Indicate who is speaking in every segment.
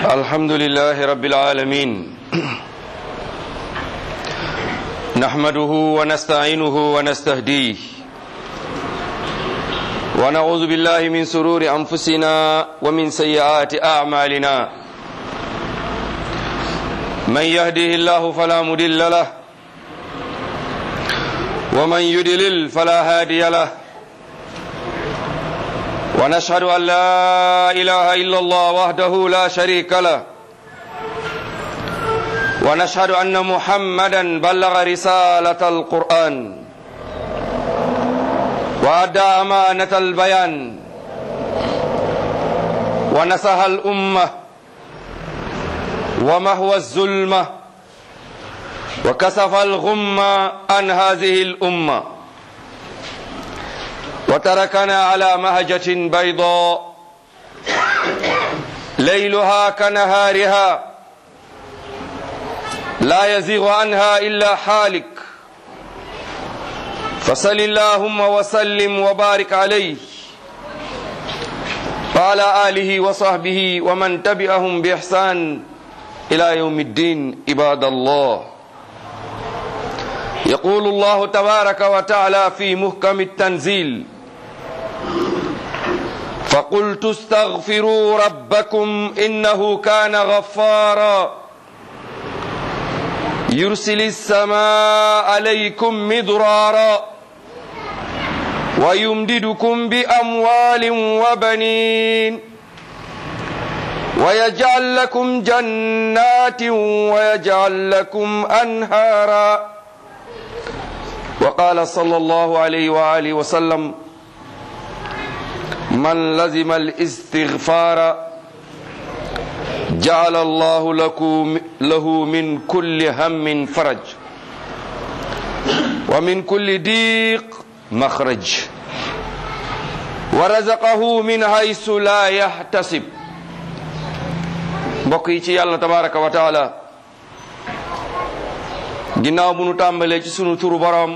Speaker 1: الحمد لله رب العالمين نحمده ونستعينه ونستهديه ونعوذ بالله من شرور أنفسنا ومن سيئات أعمالنا من يهده الله فلا مضل له ومن يضلل فلا هادي له ونشهد أن لا إله إلا الله وحده لا شريك له ونشهد أن محمدا بلغ رسالة القرآن وأدى أمانة البيان ونصح الأمة ومحو الظلمة وكشف الغمة عن هذه الأمة وتركنا على مهجة بيضاء ليلها كنهارها لا يزيغ عنها إلا حالك فصل اللهم وسلم وبارك عليه وعلى آله وصحبه ومن تبعهم بإحسان إلى يوم الدين عباد الله يقول الله تبارك وتعالى في محكم التنزيل فقلت استغفروا ربكم إنه كان غفارا يرسل السماء عليكم مدرارا ويمددكم بأموال وبنين ويجعل لكم جنات ويجعل لكم أنهارا وقال صلى الله عليه وآله وسلم من لزم الاستغفار جعل الله له من كل هم فرج ومن كل ضيق مخرج ورزقه من حيث لا يحتسب mbokk yi ci yàlla tabaraka wa taala ginnaaw bu nu tàmbalee ci sunu turu boroom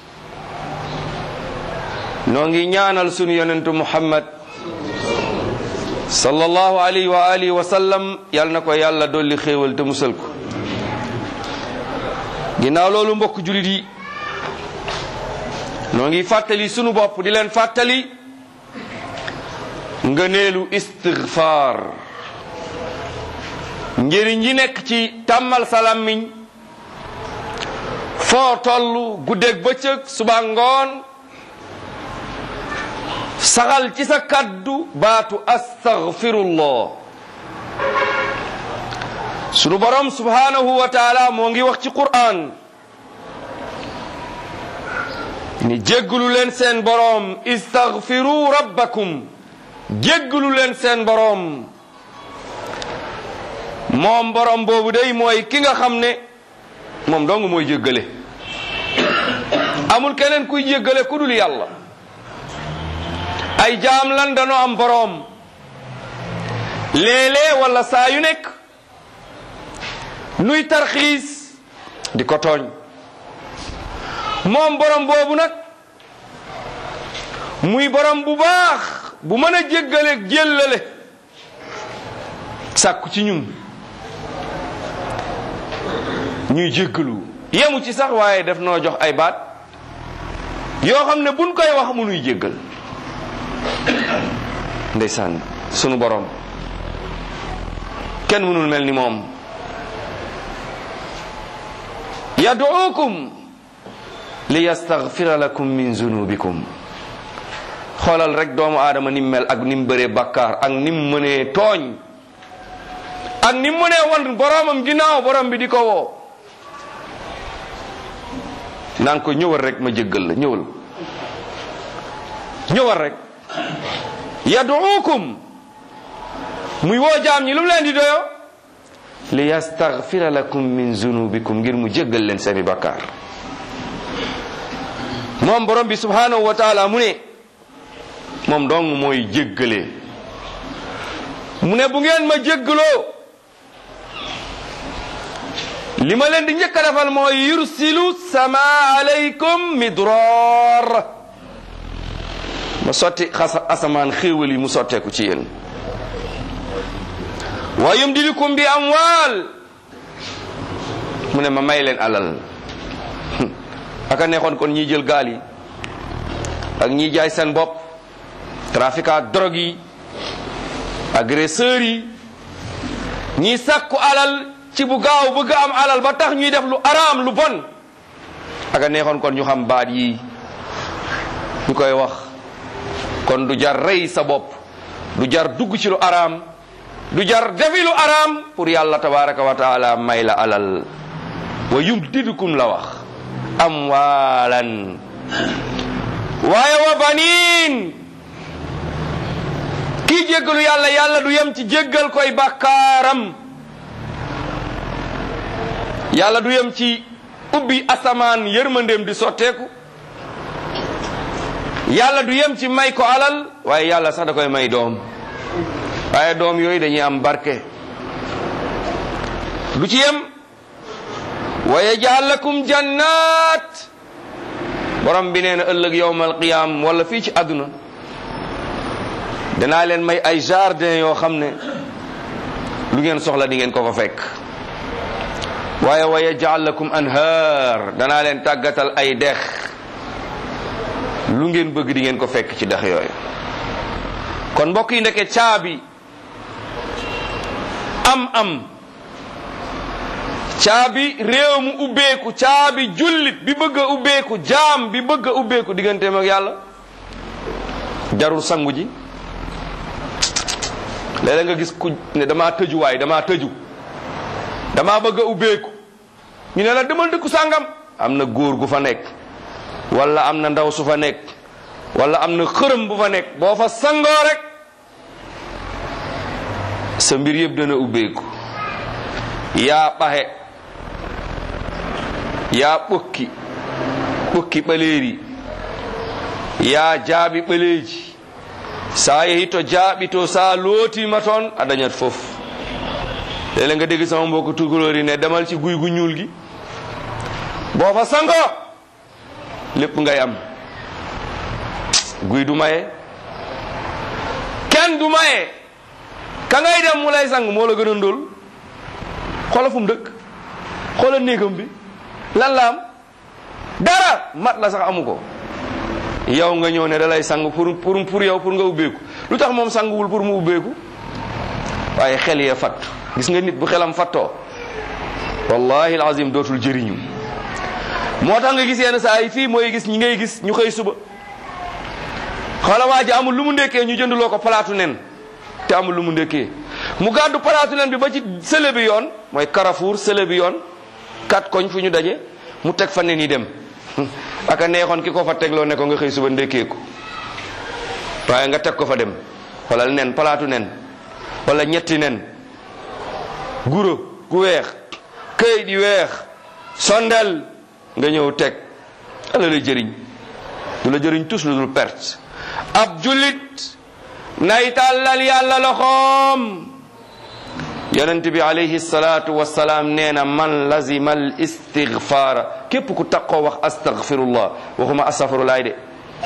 Speaker 1: noo ngi ñaanal sunu yonentu Muhammad sallallahu alayhi wa alihi wa sallam yal na ko yàlla dolli xéewal te musal ko ginnaaw loolu mbokk julit yi noo ngi fàttali sunu bopp di leen fàttali ngëneelu istighfar njëriñ yi nekk ci tàmmal sa làmmiñ foo tollu guddeeg bëccëg suba ngoon saxal ci sa kaddu baatu astaghfirullah sunu borom subhanahu wa taala moo ngi wax ci Qur'an ni jéggalu leen seen borom istaghfiru rabbakum jéggalu leen seen borom moom borom boobu day mooy ki nga xam ne moom dong mooy jéggale amul keneen kuy jéggale ku dul yàlla ay jaam lan danoo am boroom léeg-léeg wala saa yu nekk nuy tarxiis di ko tooñ moom borom boobu nag muy borom bu baax bu mën a jéggale jéllale sàkku ci ñun ñuy jéggalu yemu ci sax waaye def noo jox ay baat yoo xam ne buñ koy wax mu nuy jéggal ndeysaan sunu borom kenn mënul mel ni moom yad'uukum li yastaghfira lakum min zunubikum xoolal rek doomu aadama nim mel ak nim bëree bakkaar ak nim mënee tooñ ak nim mënee wan boromam ginnaaw borom bi di ko woo naan ko ñëwal rek ma jéggal la ñëwal rek yad'uukum muy woo jaam ñi lu mu leen di doyo li yastaghfira lakum min zunubikum ngir mu jéggal leen seeni bakkaar moom borom bi subhanahu wa taala mu ne moom dong mooy jéggale mu ne bu ngeen ma jéggaloo li ma leen di njëkk a defal mooy yursilu sama alaykum midrar ma sotti asamaan xéewal yi mu sotteeku ci yéen wa yumdidukum bi amwal mu ne ma may leen alal aka neexoon kon ñi jël gaal yi ak ñi jaay seen bopp trafiquant drogue yi agresseurs yi ñi sàkku alal ci bu gaaw bëgg am alal ba tax ñuy def lu araam lu bon aka neexoon kon ñu xam baat yi ñu koy wax kon du jar rey sa bopp du jar dugg ci lu araam du jar defi lu araam pour yàlla tabaraka wa taala may la alal wa yumdidukum la wax amwalan waaye wa baniin kii jéggalu yàlla yàlla du yem ci jéggal koy bàkkaaram yàlla du yem ci ubbi asamaan yërmandeem di sotteeku yàlla du yem ci may ko alal waaye yàlla sax da koy may doom waaye doom yooyu dañuy am barke du ci yem wa yaj'al lakum jannat borom bi nee na ëllëg yawmal qiyaam wala fii ci àdduna danaa leen may ay jardin yoo xam ne lu ngeen soxla di ngeen ko fa fekk waaye wa yaj'al lakum anhaar danaa leen tàggatal ay dex lu ngeen bëgg di ngeen ko fekk ci dex yooyu kon mbokk yi ndeke caabi am caabi réew mu ubbeeku caabi jullit bi bëgg a ubbeeku jaam bi bëgg a ubbeeku digganteem ak yàlla jarul sangu ji léeg-léeg nga gis ku ne damaa tëju waay damaa tëju damaa bëgg a ubbeeku ñu ne la demal dëkku sàngam am na góor gu fa nekk wala am na ndaw su fa nekk wala am na xërëm bu fa nekk boo fa sangoo rek sa mbir yëpp dana ubbeeku yaa paxe yaa ɓokki ɓaleeri yaa jaaɓi ɓaleeji sa yehi to jaaɓi sa lootima toon a dañat fof léeg-léeg nga dégg sama mbokk tukulóor yi ne demal ci guy gu ñuul gi boo fa sango lépp ngay am guy du maye kenn du maye ka ngay dem mu lay sang moo la gën a ndóol xoola fu mu dëkk xoola néegam bi lan la am dara mat la sax amu ko yow nga ñëw ne da lay sang pour yow pour nga ubbeeku lu tax moom sanguwul pour mu ubbeeku waaye xel ya fatt gis nga nit bu xelam fattoo wallahi alazim dootul jëriñu moo tax nga gis yenn saa yi fii mooy gis ñi ngay gis ñu xëy suba xoola waa ji amul lu mu ndekkee ñu jënduloo ko palaatu nen te amul lu mu ndekkee mu gàddu palaatu nen bi ba ci sële bi yoon mooy Carrefour sële bi yoon kat koñ fu ñu daje mu teg fa nen yi dem aka neexoon ki ko fa tegloo ne ko nga xëy suba ndekkee ko waaye nga teg ko fa dem xoolal nen palaatu nen wala ñetti nen guro gu weex këy di weex sondel nga ñëw teg ala lay jëriñ du la jëriñ tus lu dul perte ab jullit nay tàllal yàlla loxoom yonent bi alayhi salatu wasalaam nee na man lazima al istigfaara képp ku taqoo wax astaghfirullah waxuma astaghfirullah de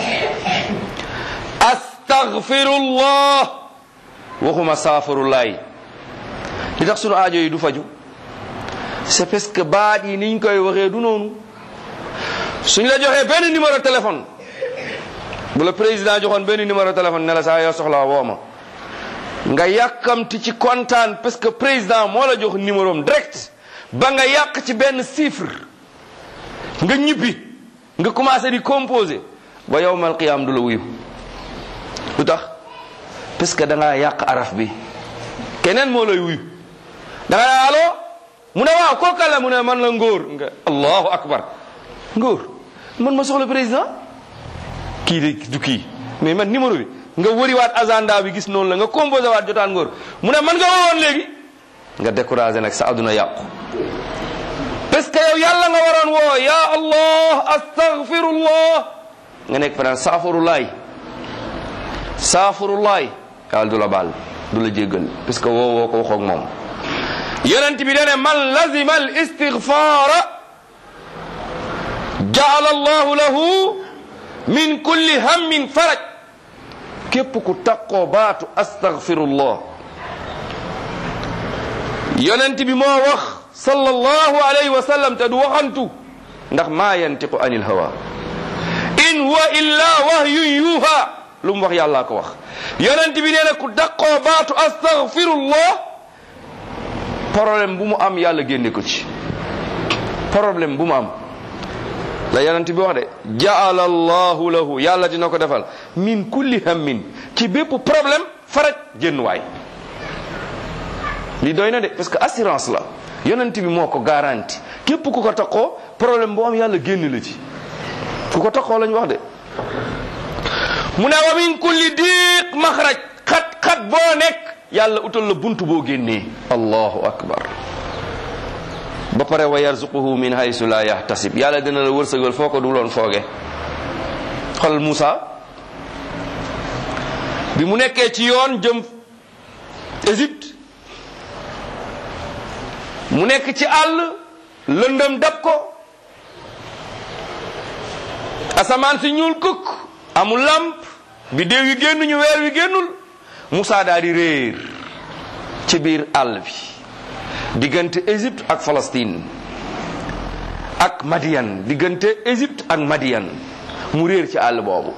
Speaker 1: astaghfirullah waxuma saafirullah li tax sunu aajo yi du faju c'est parce que baat yi niñ koy waxee du noonu suñ la joxee benn numéro téléphone bu la président joxoon benn numéro téléphone ne la saa yoo soxla woo ma nga yàkkamti ci kontaan parce que président moo la jox numéro am direct ba nga yàq ci benn chiffre nga ñibbi nga commencé di composer ba yawmal qiyaam du la wuyu lu tax parce que da ngaa yàq araf bi keneen moo lay wuyu da nga ne allo mu ne waaw kooku la mu ne man la ngóor nga allahu akbar ngóor man ma soxla président kii de du kii mais man numéro bi nga wëriwaat agenda bi gis noonu la nga composé waat jotaan ngóor mu ne man nga woowoon léegi nga découragé nag sa adduna yàqu parce que yow yàlla nga waroon woo ya allah astaghfirullah nga nekk fanaan saafurullaay yàlla du la baal du la jéggal parce que woo ko waxoog moom yonent bi dane man lazima al istighfara jaala allahu lahu min kulli hammin faraj képp ku taqoo baatu astaghfirullah yonent bi moo wax sallallahu alayhi wa sallam te du waxantu ndax maa yantiqu anil hawa in huwa illa wahyun yuha lu mu wax yàllaa ko wax yonent bi nee na ku daqoo baatu astaghfirullah problème bu mu am yàlla génne ko ci problème bu mu am la yonent bi wax de ja'ala allahu lahu yàlla dina ko defal min kulli hammin ci bépp problème faraj génn waay li doy na de parce que assurance la yonent bi moo ko garanti képp ku ko taxoo problème boo am yàlla génn la ci ku ko taxoo lañ wax de mu ne wa min kulli diq maxraj xat boo nekk yàlla utal la buntu boo génnee allahu akbar ba pare wa yarzuquhu min haysu la yahtasib yàlla dina la wërsëgal foo ko duloon fooge xoolal Moussa bi mu nekkee ci yoon jëm Égypte mu nekk ci àll lëndëm dab ko asamaan si ñuul kukk amul lamp biddew yi génnuñu weer wi génnul Moussa daal di réer ci biir àll bi diggante Égypte ak Palestine ak Madian diggante Égypte ak Madian mu réer ci àll boobu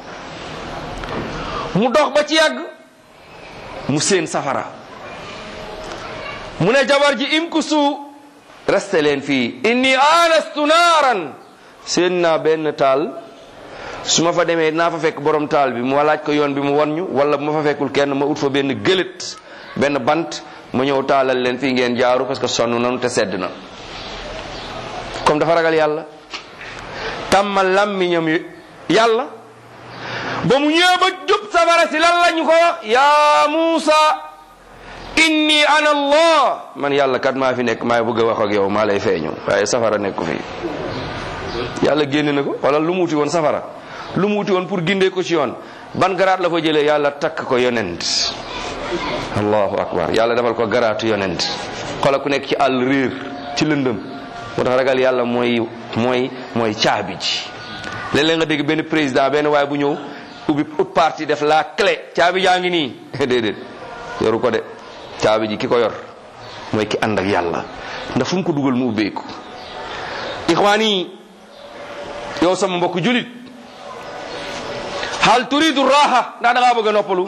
Speaker 1: mu dox ba ci yàgg mu seen safara mu ne jabar ji imkusu resté leen fii inni anastu naaran seen naa benn taal su ma fa demee dinaa fa fekk borom taal bi mu laaj ko yoon bi mu wan ñu wala bu ma fa fekkul kenn ma ut fa benn gëlët benn bant ma ñëw taalal leen fii ngeen jaaru parce que sonn nanu te sedd na comme dafa ragal yàlla tàmmal làmmiñam yàlla ba mu ñëwee ba jub safara si lan la ñu ko wax yaa Muusa inni ana allah man yàlla kat maa fi nekk maa bëgg a wax ak yow maa lay feeñu waaye safara nekku fi yàlla génn na ko wala lu mu wuti woon safara lu mu wuti woon pour gindee ko ci yoon ban garaat la fa jëlee yàlla takk ko yonent allahu akbar yàlla defal ko garaatu yonent xoolal ku nekk ci àll réer ci lëndëm moo tax ragal yàlla mooy caabi ji léeg-léeg nga dégg benn président benn waaye bu ñëw ubbi ut parti def la clé caabi jaa ngi nii déedéet yoru ko de caabi ji ki ko yor mooy ki ànd ak yàlla ndax fu mu ko dugal mu ubbeeku ixwaani yow sama mbokk julit hal turidu raha ndax da ngaa bëgg a noppalu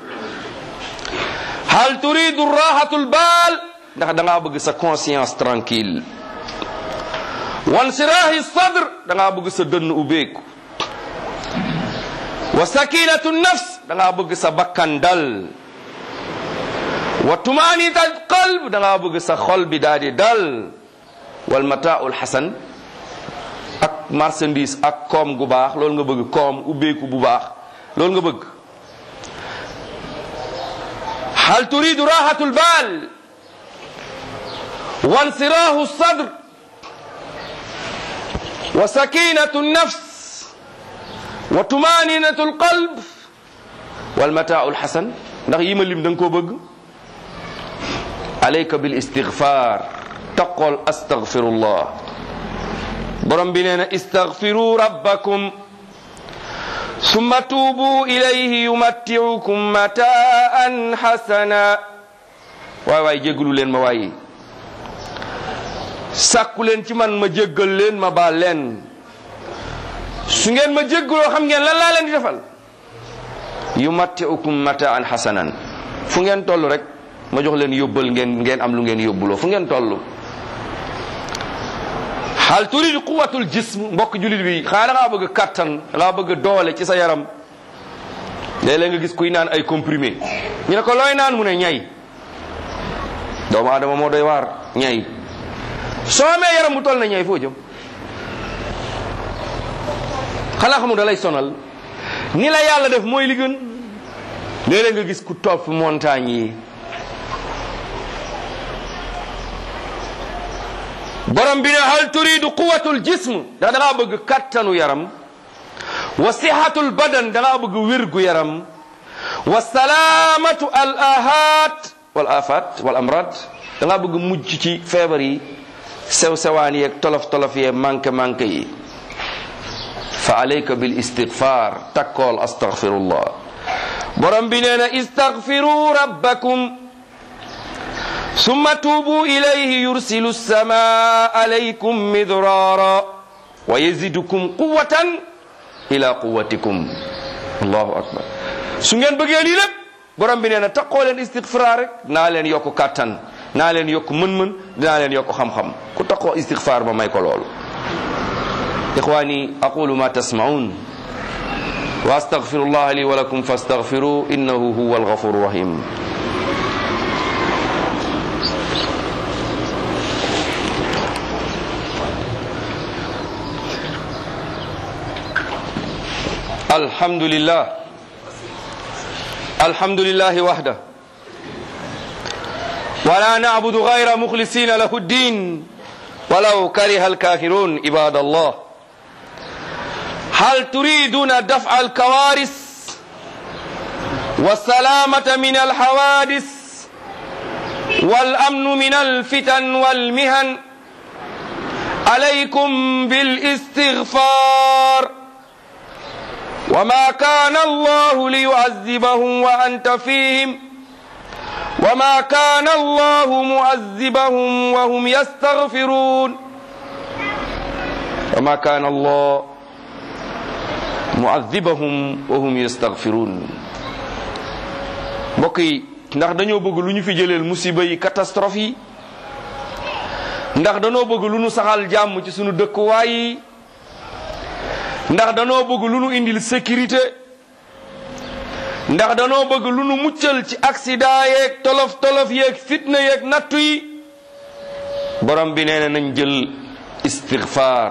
Speaker 1: hal turidu rahatul baal ndax da ngaa bëgg sa conscience tranquille wansirahi sadr da ngaa bëgg sa dënn ubbeeku wa sakinatu nafs da ngaa bëgg sa bakkan dal wa tumaanital qalb da ngaa bëgg sa xol bi daal di dal wal mataaul hasan ak marchandise ak koom gu baax loolu nga bëgg koom ubbeeku bu baax loolu nga bëgg hal turidu rahatul baal wa insirahu sadr wa sakinatu nafs wa tumaaninatul qalb wal mataaul hasan ndax yi ma lim da nga koo bëgg alayka bil istighfar taqol astaghfirullah borom bi nee na istaghfiru rabbakum summa tuubu ilayhi yumatti'ukum mataan hasana waay jéggalu leen ma waaye sàkku leen ci man ma jéggal leen ma baal leen su ngeen ma jéggaloo xam ngeen lan laa leen di defal yumatti'ukum mataan hasanan fu ngeen toll rek ma jox leen yóbbal ngeen am lu ngeen yóbbuloo fu ngeen toll hal turidu quwwatul jism mbokk julit bi xanaa da ngaa bëgg kattan da ngaa bëgg doole ci sa yaram léeg-léeg nga gis kuy naan ay comprimé ñu ne ko looy naan mu ne ñay doomu aadama moo doy waar ñay soo amee yaram bu toll na ñay foo jëm xanaa xamul da lay sonal ni la yàlla def mooy li gën léeg-léeg nga gis ku topp montagne yi borom bi ne hal turidu quwwatul jism da ngaa bëgg kattanu yaram wa sihatul badan da ngaa bëgg wérgu yaram wa salamatu al ahat wal afat wal amrad da ngaa bëgg mucc ci feebar yi sew sewaan yeeg tolof tolof yeeg manqué yi fa alayka bil istighfar takkool astaghfirullah borom bi nee na istaghfiru rabbakum summa tuubu ilayhi yursilu samaa alaykum midraara wa yazidukum quwwatan ila quwwatikum. allahu akbar. su ngeen bëggee lii lépp borom bi nee na taqoo leen istigfaar rek naa leen yokk kàttan, naa leen yokk mën-mën, dinaa leen yokk xam-xam. ku taqoo istigfaar ma may ko loolu. ixwaani aqulu ma tasmaun wa astaghfirullah li wa lakum fastaghfiru innahu huwa alghafuru rahim. alhamdulillahi wahda wala na'budu ghayra mukhlisina lahu ad-din walaw kariha al-kafirun. ibadallah, hal turiduna daf'a al-kawaris was-salamata min al-hawadis wal-amnu min al-fitan wal-mihan? alaykum bil-istighfar. وما كان الله ليعذبهم وأنت فيهم وما كان الله معذبهم وهم يستغفرون وما كان الله معذبهم وهم يستغفرون. mbokk yi ndax dañoo bëgg lu ñu fi jëleel musiba yi, catastrophe yi? ndax dañoo bëgg lu ñu saxal jàmm ci sunu dëkkuwaay yi? ndax danoo bëgg lu nu indil sécurité? ndax danoo bëgg lu nu muccal ci accident yeeg tolof tolof yeeg fitna yeeg nattu yi? borom bi nee na nañ jël istighfar.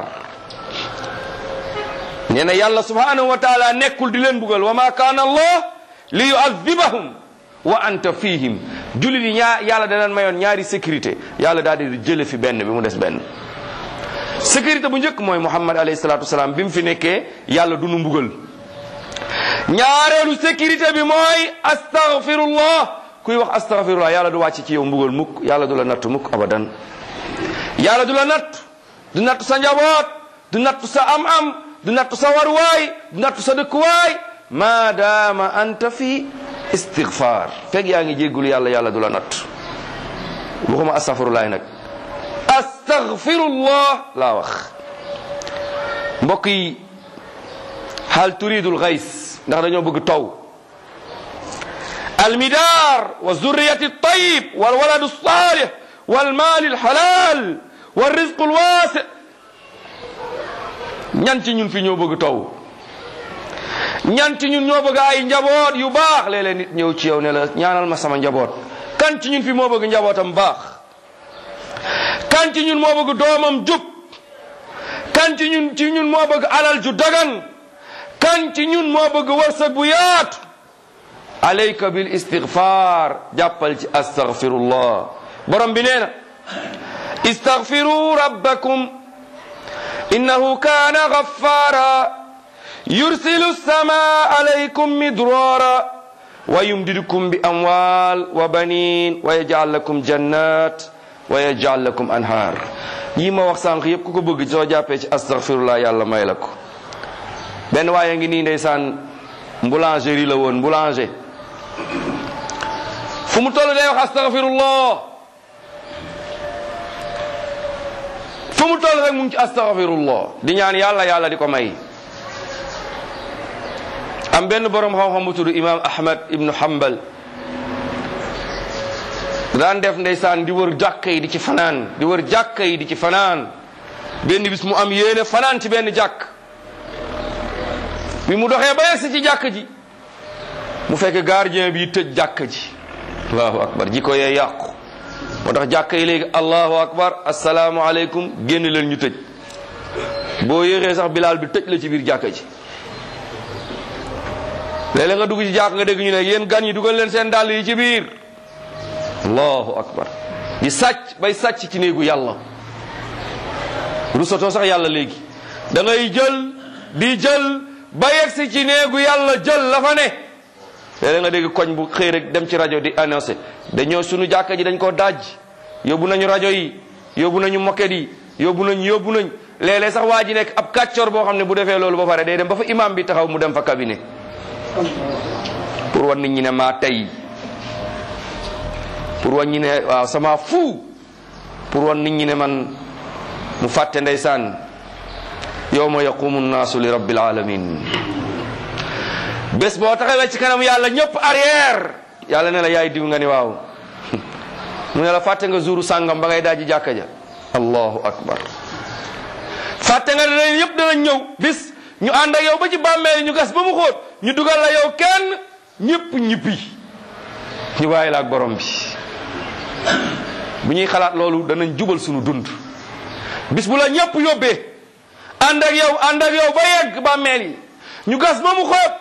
Speaker 1: nee na yàlla subhanahu wa taala nekkul di leen bugal. wa ma kaana allah li yu'adhibahum wa anta fihim. jullit yi yàlla da leen mayoon ñaari sécurité, yàlla daal di jële fi benn bi mu des benn. sécurité bu njëkk mooy Muhammad alayhi salaatu wasalaam bi mu fi nekkee yàlla du nu mbugal. ñaareelu sécurité bi mooy astaghfirullah. kuy wax astaghfirullah yàlla du wàcc ci yow mbugal mukk, yàlla du la natt mukk abadan. yàlla du la natt, du natt sa njaboot, du natt sa am-am, du natt sa warwaay, du natt sa dëkkuwaay, maadaama anta fi istighfar. fekk yaa ngi jéggul yàlla, yàlla du la natt. waxuma astaghfirullah nag, astaghfirullah laa wax. mbokk yi, hal turidul gays, ndax dañoo bëgg taw. almidar wa zurriyati tayyib wal waladu salih wal maali alhalal wal rizqu alwasi. ñan ci ñun fi ñoo bëgg taw? ñan ci ñun ñoo bëgg ay njaboot yu baax? léeg-léeg nit ñëw ci yow ne la ñaanal ma sama njaboot. kan ci ñun fi moo bëgg njabootam baax? kan ci ñun moo bëgg doomam jub? kan ci ñun moo bëgg alal ju dagan? kan ci ñun moo bëgg wërsëg bu yaatu? alayka bil istighfar, jàppal ci astaghfirullah. borom bi nee na istaghfiru rabbakum innahu kaana ghaffara yursilu samaa alaykum midrara wa yumdidukum bi amwal wa banin wa yaj'al lakum jannat wa yaj'al lakum anhar. yi ma wax sànq yépp ku ko bëgg soo jàppee ci astaghfirullah yàlla may la ko. benn waaye ngi nii ndeysaan boulangerie la woon, boulanger. fu mu toll day wax astaghfirullah, fu mu toll rek mu ngi ci astaghfirullah di ñaan yàlla, yàlla di ko may. am benn borom xam-xam bu tudd imam Ahmad ibnu Hanbal daan def ndeysaan di wër jàkka yi di ci fanaan, di wër jàkka yi di ci fanaan. benn bis mu am yéene fanaan ci benn jàkk. bi mu doxee ba yegsi ci jàkk ji mu fekk gardien bi tëj jàkk ji. allahu akbar, ji ko yee yàqu. moo tax jàkk yi léegi allahu akbar assalaamu aleykum génn leen ñu tëj. boo yéexee sax bilaal bi tëj la ci biir jàkk ji. léeg-léeg nga dugg ci jàkk nga dégg ñu ne yéen gan yi dugal leen seen dàll yi ci biir. allahu akbar, di sàcc bay sàcc ci néegu yàlla. rusatoo sax yàlla léegi da ngay jël ba yegsi ci néegu yàlla jël la fa ne. léeg-léeg nga dégg koñ bu xëy rek dem ci rajo di annoncé dañoo sunu jàkka ji dañ koo daj, yóbbu nañu rajo yi, yóbbu nañu moquette yi, yóbbu nañ. léeg-léeg sax waa ji nekk ab kàccoor boo xam ne bu defee loolu ba pare day dem ba fa imam bi taxaw mu dem fa cabinet pour wan nit ñi ne maa tey. pour wan ñi ne waaw sama fu pour wan nit ñi ne man mu fàtte ndeysaan yawma yaqumu nnaasu li rabbil alamin bés boo taxawee ci kanam yàlla ñëpp arrière yàlla ne la yaay diw nga ni waaw mu ne la fàtte nga jouru sàngam ba ngay daaji jàkka ja allahu akbar fàtte nga ne yëpp danañ ñëw bis ñu ànd ak yow ba ci bàmmeel ñu gas ba mu xóot ñu dugal la yow kenn ñëpp ñibbi ñu bàyyi la ak borom bi bu ñuy xalaat loolu danañ jubal sunu dund bis bu la ñëpp yóbbee ànd ak yow ba yegg bàmmeel yi ñu gas ba mu xóot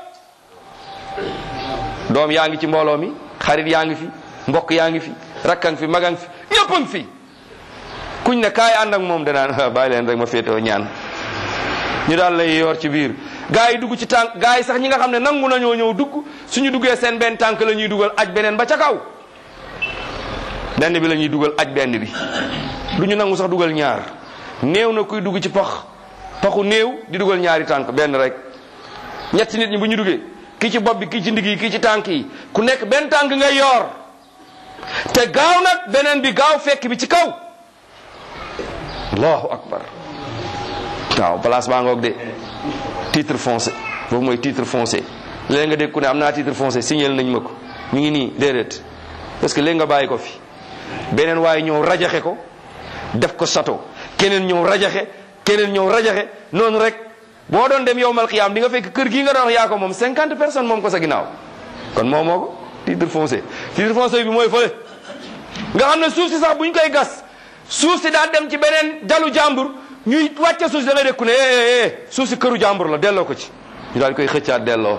Speaker 1: doom yaa ngi ci mbooloo mi xarit yaa ngi fi mbokk yaa ngi fi rakkan fi magan fi ñëppam fi kuñ ne kaay ànd ak moom danaan bàyyi leen rek ma féetewoo ñaan ñu daal lay yor ci biir gaa yi dugg ci tànk gaa yi sax ñi nga xam ne nangu nañoo ñëw dugg suñu duggee seen benn tànk la ñuy dugal aj beneen ba ca kaw benn bi la ñuy dugal aj benn bi du ñu nangu sax dugal ñaar néew na kuy dugg ci paxu néew di dugal ñaari tànk benn rek ñetti nit ñi bu ñu duggee kii ci bopp bi kii ci ndigg yi kii ci tànk yi ku nekk benn tànk ngay yor te gaaw nag beneen bi gaaw fekk bi ci kaw allahu akbar waaw place baa ngoog de titre foncé boobu mooy titre foncé léegi nga dégg ku ne am naa titre foncé signal nañ ma ko ñu ngi nii déedéet parce que léegi nga bàyyi ko fi beneen waaye ñëw rajaxe ko def ko château keneen ñëw rajaxe keneen ñëw rajaxe noonu rek boo doon dem yowmal xiyaam di nga fekk kër gii nga doon wax yaa ko moom 50 personnes moom ko sa ginnaaw kon moom moo ko titre foncé bi mooy fële nga xam ne suuf si sax bu ñu koy gas suuf si daa dem ci beneen jalu jàmbur ñuy wàcce suuf si da ngay dekku ne suuf si këru jàmbur la delloo ko ci ñu daal koy xëccaat delloo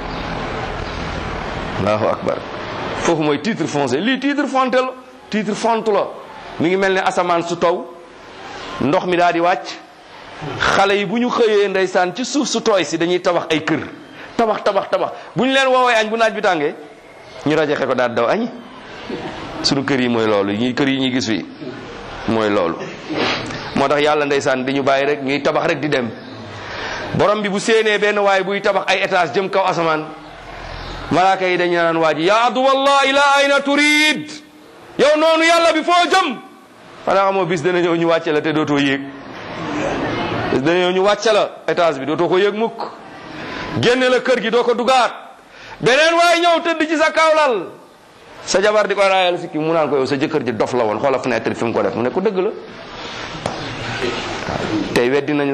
Speaker 1: allahu akbar foofu mooy titre foncé lii titre fonte la titre fonte la mi ngi mel ne asamaan su taw ndox mi daal di wàcc xale yi bu ñu xëyee ndeysaan ci suuf su tooy si dañuy tabax ay kër tabax bu ñu leen woowee añ bu naaj bi tàngee ñu rajaxe ko daal daw añi sunu kër yi mooy loolu kër yi ñuy gis fii mooy loolu moo tax yàlla ndeysaan di ñu bàyyi rek ñuy tabax rek di dem borom bi bu séenee benn waaye buy tabax ay étage jëm kaw asamaan malaaka yi dañu naan waa ji ya aduwallah ila ayna turid yow noonu yàlla bi foo jëm xanaa xamoo bis dana ñëw ñu wàcce la te dootoo yéeg bis dana ñëw ñu wàcce la étage bi dootoo ko yéeg mukk génne la kër gi doo ko dugaat beneen waaye ñëw tëdd ci sa kawlal sa jabar di ko raayal sikki mu naan ko yow sa jëkkër ji dof la woon xoola fenêtre fi mu ko def mu ne ko dëgg la tey weddi nañ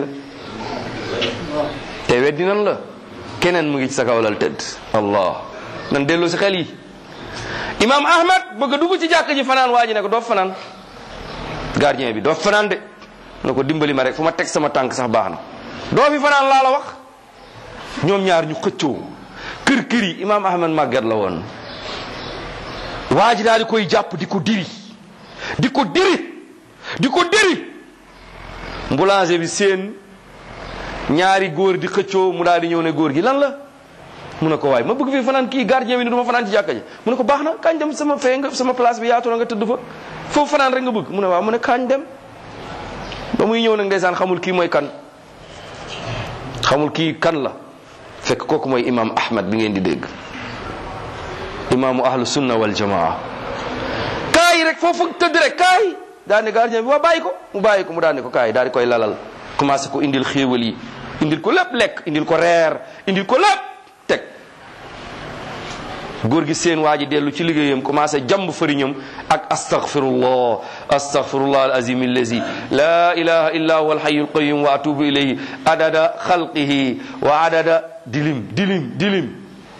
Speaker 1: la keneen mu ngi ci sa kawlal tëdd allah nan delloo si xel yi imam ahmad bëgg a dugg ci jàkk ji fanaan waa ji ne ko doo fanaan gardien bi doo fanaan de ne ko dimbali ma rek fu ma teg sama tànk sax baax na doo fi fanaan laa la wax ñoom ñaar ñu xëccoo kër yi imam ahmad màggat la woon waa ji daal di koy jàpp di ko diri boulanger bi seen ñaari góor di xëccoo mu daal di ñëw ne góor gi lan la mu ne ko waay ma bëgg fi fanaan kii gardien bi ni du ma fanaan ci jàkka ji mu ne ko baax na kañ dem sama fee nga sama place bi yaatu na nga tëdd fa foofu fanaan rek nga bëgg mu ne waaw mu ne kañ dem ba muy ñëw nag ndeysaan xamul kii mooy kan xamul kii kan la fekk kooku mooy imam ahmad bi ngeen di dégg imaamu ahlu sunna wal jamaa kaay rek foofu tëdd rek kaay daal ne gardien bi waa bàyyi ko mu daal ne ko kaay daal di koy lalal commencé ko indil xéewal yi indil ko lépp lekk indil ko reer indil ko lépp teg góor gi seen waa ji dellu ci liggéeyam commencé jàmb fëriñam ak astaghfirullah alazim allazi la ilaha illa huwa alhayyul qayyum wa atubu ilayhi adada xalqihi wa adada dilim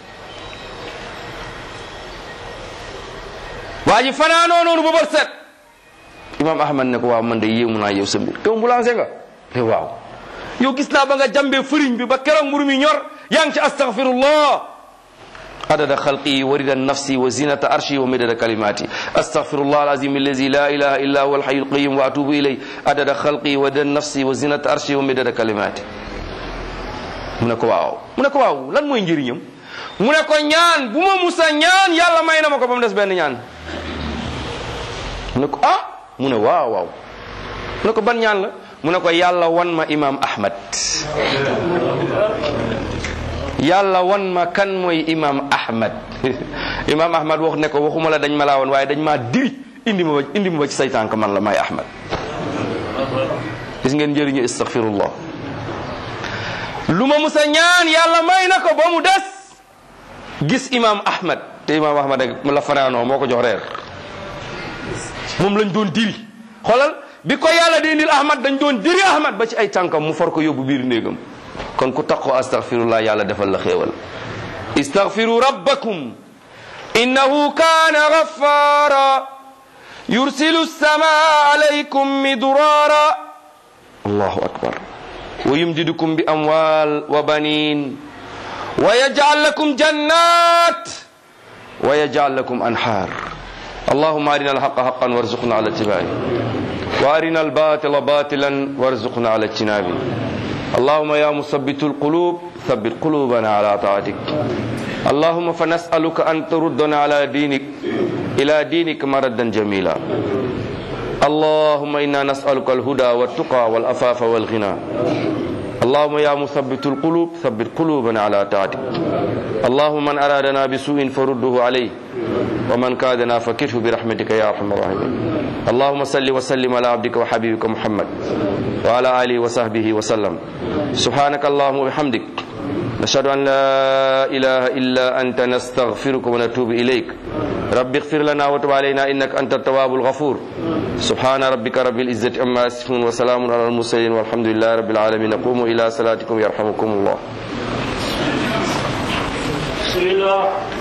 Speaker 1: waa ji fanaanoo noonu ba bët set imam ahmad ne ko waaw man de yéemu naa yow sa mbir te ambulance nga te waaw yow gis naa ba nga jàmbee fëriñ bi ba keroog mburu mi ñor yaa ngi ci astaghfirullah adada xalqi wa rida nafsi wa zinata arshi wa midada kalimati astaghfirullah alazim allazi la ilaha illa huwa alhayyul qayyum wa atubu ilayhi adada xalqi wa rida nafsi wa zinata arshi wa midada kalimati mu ne ko waaw lan mooy njëriñam mu ne ko ñaan bu ma musa ñaan yàlla may na ma ko ba mu des benn ñaan mu ne ko mu ne waaw mu ne ko ban ñaan la mu ne ko yàlla wan ma imam ahmad yàlla wan ma kan mooy imam ahmad imam ahmad wax ne ko waxuma la dañ ma laa woon waaye dañ maa diri indi ma ba ci say tànk man la may ahmad. gis ngeen njëriñu istaghfirullah. lu ma musa ñaan yàlla may na ko ba mu des gis imam ahmad, te imam ahmad ak mu la fanaanoo moo ko jox reer, moom lañ doon diri. xoolal bi ko yàlla di indil ahmad dañ doon diri ahmad ba ci ay tànkam mu for ko yóbbu biir néegam. kon ku taqoo astaghfirullah yàlla defal la xéewal. istaghfiru rabbakum innahu kaana ghaffara yursilu samaa alaykum midrara. allahu akbar. wa yumdidukum bi amwal wa banin wa yaj'al lakum jannat wa yaj'al lakum anhar. allahumma arina alhaqqa haqqan warzuqna ala ittiba'i wa arina albatila batilan warzuqna ala ijtinabi. اللهم يا مثبت القلوب ثبت قلوبنا على طاعتك. اللهم فنسألك أن تردنا على دينك إلى دينك مردا جميلا. اللهم إنا نسألك الهدى والتقى والأفاف والغنى. اللهم يا مثبت القلوب ثبت قلوبنا على طاعتك. اللهم من أرادنا بسوء فرده عليه ومن كادنا فكشه برحمتك يا أرحم الراحمين. اللهم صل وسلم على عبدك وحبيبك محمد وعلى آله وصحبه وسلم. سبحانك اللهم وبحمدك نشهد أن لا إله إلا أنت نستغفرك ونتوب إليك. رب اغفر لنا وتب علينا إنك أنت التواب الغفور. سبحان ربك رب العزة عما يصفون وسلام على المرسلين والحمد لله رب العالمين. قوموا إلى صلاتكم يرحمكم الله.